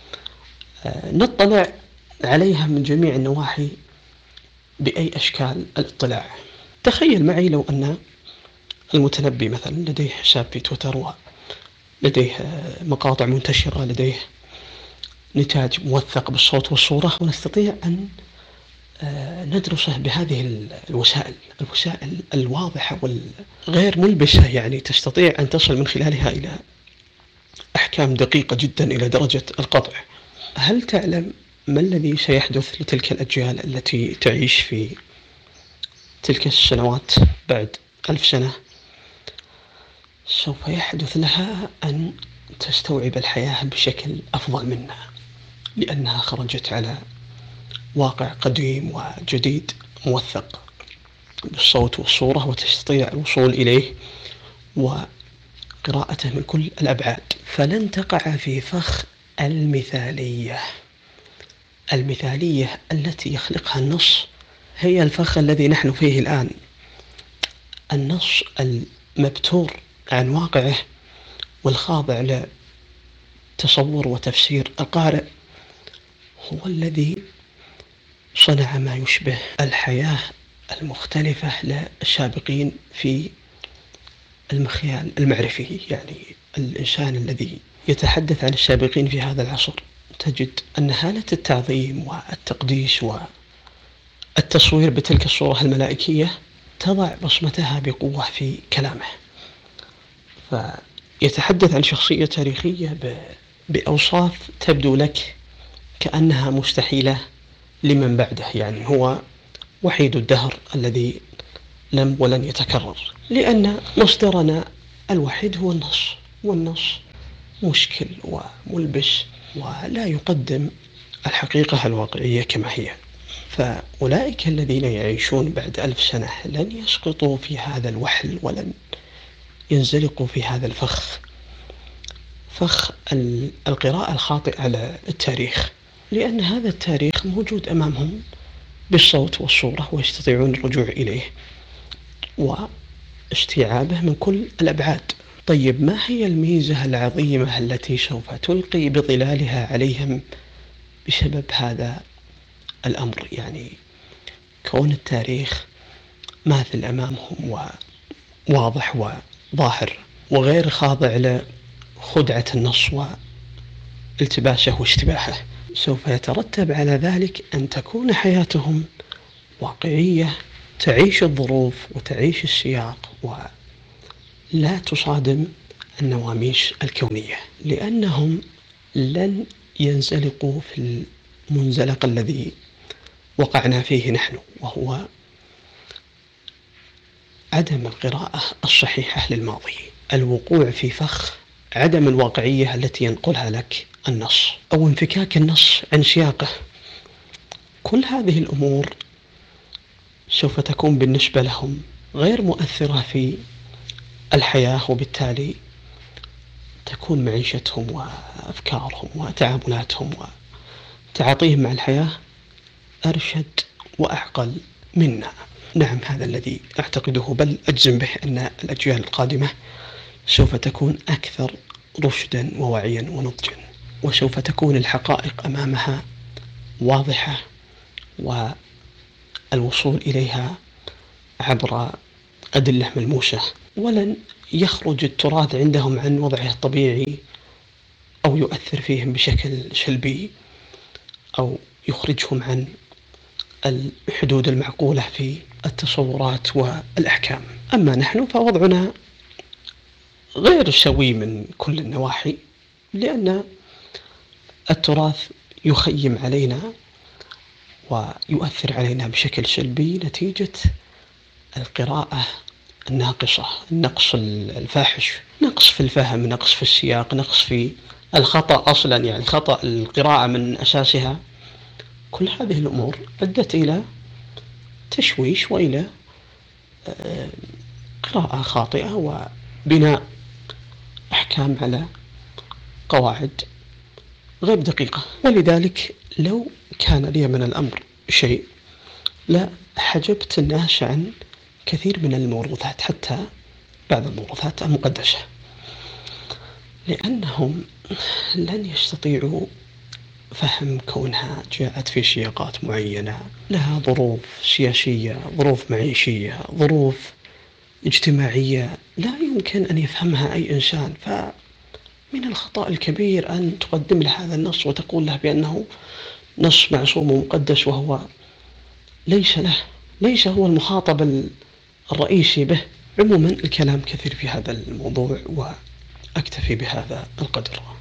نطلع عليها من جميع النواحي بأي أشكال الاطلاع. تخيل معي لو أن المتنبي مثلا لديه حساب في تويتر، ولديه مقاطع منتشرة، لديه نتاج موثق بالصوت والصورة، ونستطيع أن ندرسه بهذه الوسائل الواضحة والغير ملبسة، يعني تستطيع أن تصل من خلالها إلى أحكام دقيقة جدا إلى درجة القطع. هل تعلم ما الذي سيحدث لتلك الأجيال التي تعيش في تلك السنوات بعد 1000 سنة؟ سوف يحدث لها أن تستوعب الحياة بشكل أفضل منا، لأنها خرجت على واقع قديم وجديد موثق بالصوت والصورة، وتستطيع الوصول إليه وقراءته من كل الأبعاد، فلن تقع في فخ المثالية التي يخلقها النص. هي الفخ الذي نحن فيه الآن. النص المبتور عن واقعه والخاضع لتصور وتفسير القارئ هو الذي صنع ما يشبه الحياة المختلفة للسابقين في المخيال المعرفي. يعني الإنسان الذي يتحدث عن السابقين في هذا العصر تجد أن حالة التعظيم والتقديس والتصوير بتلك الصورة الملائكية تضع بصمتها بقوة في كلامه، فيتحدث عن شخصية تاريخية بأوصاف تبدو لك كأنها مستحيلة لمن بعده، يعني هو وحيد الدهر الذي لم ولن يتكرر، لأن مصدرنا الوحيد هو النص، والنص مشكل وملبس ولا يقدم الحقيقة الواقعية كما هي. فأولئك الذين يعيشون بعد 1000 سنة لن يسقطوا في هذا الوحل ولن ينزلقوا في هذا الفخ، فخ القراءة الخاطئة على التاريخ، لأن هذا التاريخ موجود أمامهم بالصوت والصورة ويستطيعون الرجوع إليه واستيعابه من كل الأبعاد. طيب ما هي الميزة العظيمة التي سوف تلقي بظلالها عليهم بسبب هذا الأمر؟ يعني كون التاريخ ماثل أمامهم وواضح وظاهر وغير خاضع لخدعة النص والتباسه واشتباهه، سوف يترتب على ذلك أن تكون حياتهم واقعية، تعيش الظروف وتعيش السياق ولا تصادم النواميس الكونية، لأنهم لن ينزلقوا في المنزلق الذي وقعنا فيه نحن، وهو عدم القراءة الصحيحة للماضي، الوقوع في فخ عدم الواقعية التي ينقلها لك النص أو انفكاك النص عن سياقه. كل هذه الأمور سوف تكون بالنسبة لهم غير مؤثرة في الحياة، وبالتالي تكون معيشتهم وأفكارهم وتعاملاتهم وتعاطيهم مع الحياة أرشد وأعقل منا. نعم، هذا الذي أعتقده، بل أجزم به أن الأجيال القادمة سوف تكون أكثر رشدا ووعيا ونضجا، وسوف تكون الحقائق أمامها واضحة والوصول إليها عبر أدلة ملموسة، ولن يخرج التراث عندهم عن وضعه الطبيعي أو يؤثر فيهم بشكل سلبي أو يخرجهم عن الحدود المعقولة في التصورات والأحكام. أما نحن فوضعنا غير سوي من كل النواحي، لأن التراث يخيم علينا ويؤثر علينا بشكل سلبي نتيجة القراءة الناقصة، النقص الفاحش، نقص في الفهم، نقص في السياق، نقص في الخطأ أصلا، يعني خطأ القراءة من أساسها. كل هذه الأمور أدت إلى تشويش وإلى قراءة خاطئة وبناء أحكام على قواعد غير دقيقة. ولذلك لو كان لي من الأمر شيء لا حجبت الناس عن كثير من الموروثات، حتى بعض الموروثات المقدسة، لأنهم لن يستطيعوا فهم كونها جاءت في سياقات معينة، لها ظروف سياسية، ظروف معيشية، ظروف اجتماعية لا يمكن أن يفهمها أي إنسان. فمن الخطأ الكبير أن تقدم له هذا النص وتقول له بأنه نص معصوم ومقدس، وهو ليس هو المخاطب الرئيسي به. عموما الكلام كثير في هذا الموضوع وأكتفي بهذا القدر.